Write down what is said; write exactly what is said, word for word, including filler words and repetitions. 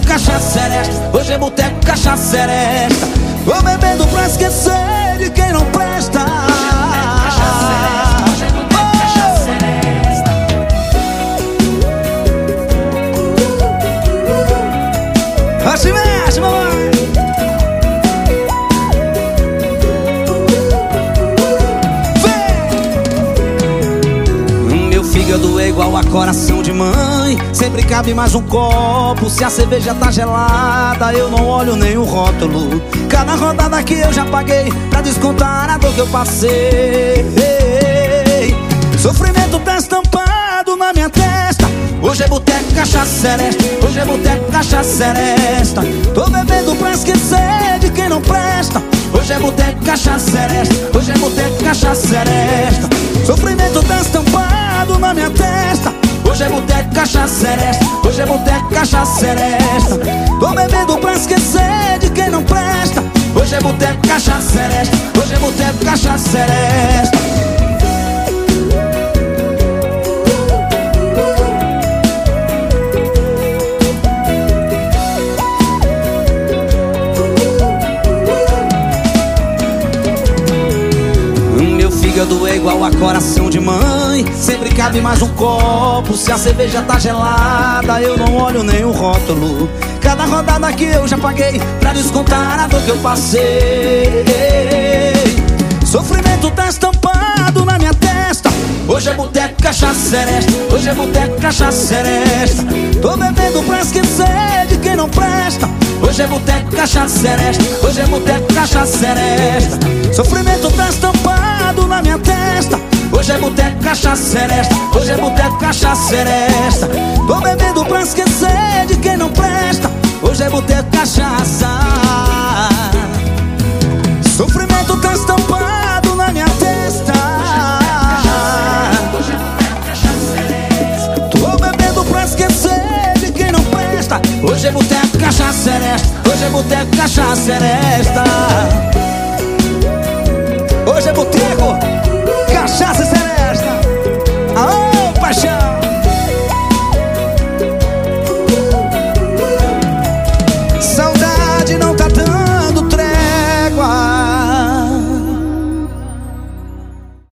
cachaça seresta. Hoje é boteco, cachaça seresta. Tô bebendo pra esquecer de quem não presta. Assim mexe, mamãe. Vem! Meu fígado é igual a coração de mãe. Sempre cabe mais um copo. Se a cerveja tá gelada, eu não olho nem o rótulo. Cada rodada que eu já paguei pra descontar a dor que eu passei. Sofrimento tá estampado na minha testa. Hoje é boteco, cachaça seresta. Hoje é boteco, cachaça seresta. Tô bebendo pra esquecer de quem não presta. Hoje é boteco, cachaça seresta. Hoje é boteco, cachaça seresta. Sofrimento tá estampado na minha testa. Hoje é boteco, cachaça seresta. Hoje é boteco, cachaça seresta. Tô bebendo pra esquecer de quem não presta. Hoje é boteco, cachaça seresta. Hoje é boteco, cachaça seresta. Fígado é igual a coração de mãe. Sempre cabe mais um copo. Se a cerveja tá gelada, eu não olho nem o rótulo. Cada rodada que eu já paguei pra descontar a dor que eu passei. Sofrimento tá estampado na minha testa. Hoje é boteco, cachaça seresta. Hoje é boteco, cachaça seresta. Tô bebendo pra esquecer de quem não presta. Hoje é boteco, cachaça seresta. Hoje é boteco, cachaça seresta. Sofrimento tá estampado na minha testa. Hoje é boteco, cachaça seresta. Hoje é boteco, cachaça seresta. Tô bebendo pra esquecer de quem não presta. Hoje é boteco, cachaça. Sofrimento tá estampado na minha testa. Tô bebendo pra esquecer de quem não presta. Hoje é boteco, cachaça seresta. Hoje é boteco, cachaça seresta. Hoje é boteco, cachaça seresta.